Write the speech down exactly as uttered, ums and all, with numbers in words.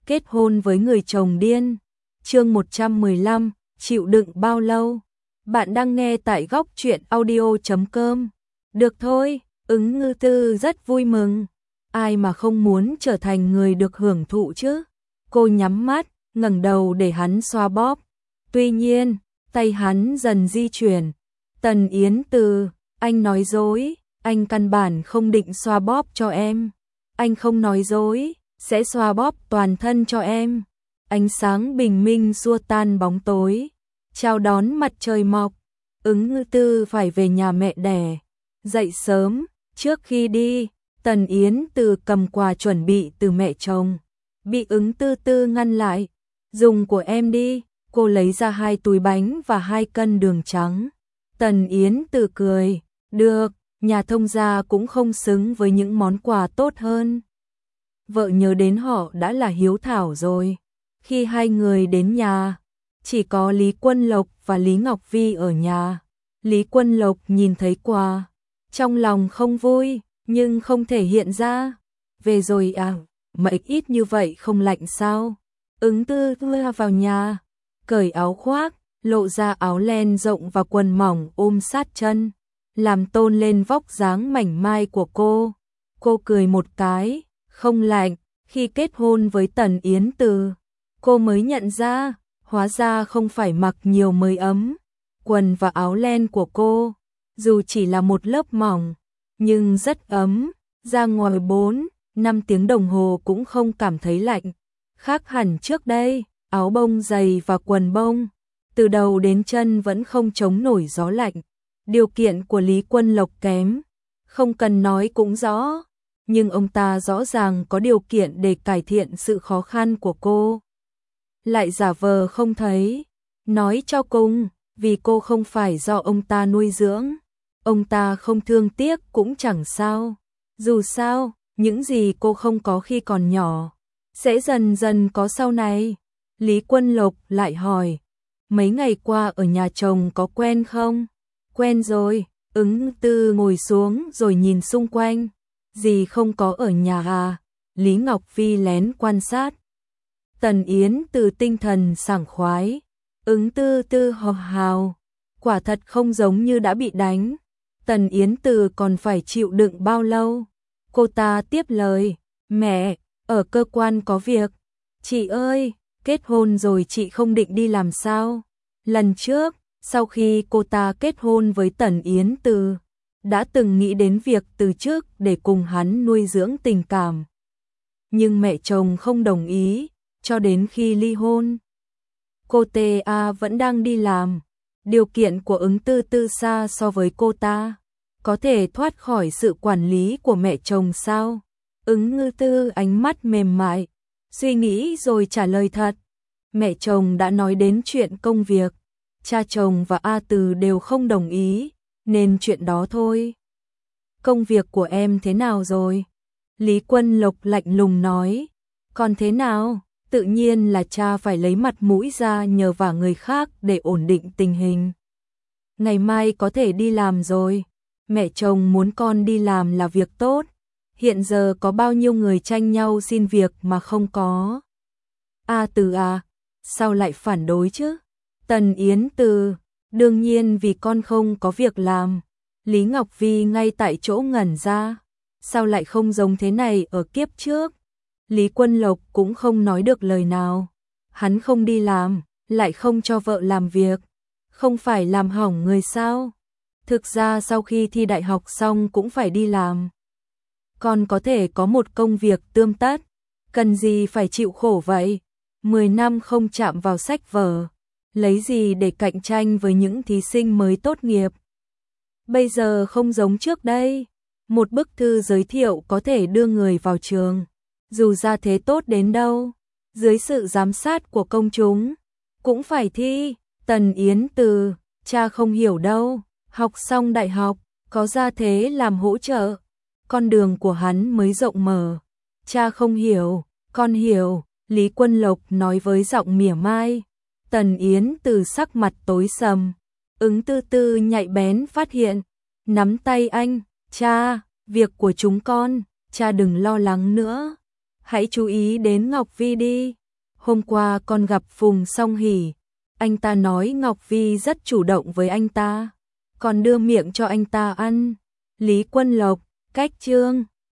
kết hôn với người chồng điên. Chương một trăm mười lăm, chịu đựng bao lâu? Bạn đang nghe tại góc truyện audio chấm com. Được thôi, Ứng Ngư Tư rất vui mừng. Ai mà không muốn trở thành người được hưởng thụ chứ? Cô nhắm mắt, ngẩng đầu để hắn xoa bóp. Tuy nhiên, tay hắn dần di chuyển. Tần Yến Từ, anh nói dối, anh căn bản không định xoa bóp cho em. Anh không nói dối, sẽ xoa bóp toàn thân cho em. Ánh sáng bình minh xua tan bóng tối, chào đón mặt trời mọc. Ứng Ngư Tư phải về nhà mẹ đẻ. Dậy sớm, trước khi đi, Tần Yến Từ cầm quà chuẩn bị từ mẹ chồng. Bị Ứng Tư Tư ngăn lại. Dùng của em đi. Cô lấy ra hai túi bánh và hai cân đường trắng. Tần Yến Từ cười. Được, nhà thông gia cũng không xứng với những món quà tốt hơn. Vợ nhớ đến họ đã là hiếu thảo rồi. Khi hai người đến nhà, chỉ có Lý Quân Lộc và Lý Ngọc Vi ở nhà. Lý Quân Lộc nhìn thấy quà, trong lòng không vui, nhưng không thể hiện ra. Về rồi à, mà ít như vậy không lạnh sao? Ứng Tư Tư vào nhà, cởi áo khoác, lộ ra áo len rộng và quần mỏng ôm sát chân, làm tôn lên vóc dáng mảnh mai của cô. Cô cười một cái, không lạnh. Khi kết hôn với Tần Yến Từ, cô mới nhận ra, hóa ra không phải mặc nhiều mới ấm. Quần và áo len của cô, dù chỉ là một lớp mỏng, nhưng rất ấm, ra ngoài bốn, năm tiếng đồng hồ cũng không cảm thấy lạnh. Khác hẳn trước đây, áo bông dày và quần bông, từ đầu đến chân vẫn không chống nổi gió lạnh. Điều kiện của Lý Quân Lộc kém, không cần nói cũng rõ, nhưng ông ta rõ ràng có điều kiện để cải thiện sự khó khăn của cô. Lại giả vờ không thấy, nói cho cùng, vì cô không phải do ông ta nuôi dưỡng, ông ta không thương tiếc cũng chẳng sao. Dù sao, những gì cô không có khi còn nhỏ, sẽ dần dần có sau này. Lý Quân Lộc lại hỏi, mấy ngày qua ở nhà chồng có quen không? Quen rồi. Ứng Tư ngồi xuống rồi nhìn xung quanh. Gì không có ở nhà à? Lý Ngọc Vi lén quan sát. Tần Yến Từ tinh thần sảng khoái. Ứng Tư Tư hò hào. Quả thật không giống như đã bị đánh. Tần Yến Từ còn phải chịu đựng bao lâu? Cô ta tiếp lời. Mẹ, ở cơ quan có việc. Chị ơi, kết hôn rồi chị không định đi làm sao? Lần trước, sau khi cô ta kết hôn với Tần Yến Từ, đã từng nghĩ đến việc từ chức để cùng hắn nuôi dưỡng tình cảm. Nhưng mẹ chồng không đồng ý, cho đến khi ly hôn. Cô ta vẫn đang đi làm. Điều kiện của Ứng Tư Tư xa so với cô ta. Có thể thoát khỏi sự quản lý của mẹ chồng sao? Ứng Ngư Tư ánh mắt mềm mại, suy nghĩ rồi trả lời thật. Mẹ chồng đã nói đến chuyện công việc. Cha chồng và A Từ đều không đồng ý, nên chuyện đó thôi. Công việc của em thế nào rồi? Lý Quân Lộc lạnh lùng nói. Còn thế nào? Tự nhiên là cha phải lấy mặt mũi ra nhờ vả người khác để ổn định tình hình. Ngày mai có thể đi làm rồi. Mẹ chồng muốn con đi làm là việc tốt. Hiện giờ có bao nhiêu người tranh nhau xin việc mà không có. A Từ à, sao lại phản đối chứ? Tần Yến Từ, đương nhiên vì con không có việc làm. Lý Ngọc Vi ngay tại chỗ ngẩn ra. Sao lại không giống thế này ở kiếp trước? Lý Quân Lộc cũng không nói được lời nào. Hắn không đi làm, lại không cho vợ làm việc. Không phải làm hỏng người sao? Thực ra sau khi thi đại học xong cũng phải đi làm. Con có thể có một công việc tươm tất. Cần gì phải chịu khổ vậy? Mười năm không chạm vào sách vở. Lấy gì để cạnh tranh với những thí sinh mới tốt nghiệp? Bây giờ không giống trước đây. Một bức thư giới thiệu có thể đưa người vào trường. Dù ra thế tốt đến đâu, dưới sự giám sát của công chúng, cũng phải thi. Tần Yến Từ, cha không hiểu đâu. Học xong đại học, có ra thế làm hỗ trợ. Con đường của hắn mới rộng mở. Cha không hiểu, con hiểu. Lý Quân Lộc nói với giọng mỉa mai. Tần Yến Từ sắc mặt tối sầm. Ứng Tư Tư nhạy bén phát hiện, nắm tay anh. Cha, việc của chúng con, cha đừng lo lắng nữa. hãy chú ý đến Ngọc Vi đi. Hôm qua con gặp Phùng Song Hỷ, anh ta nói Ngọc Vi rất chủ động với anh ta, còn đưa miệng cho anh ta ăn. Lý Quân Lộc, cách chương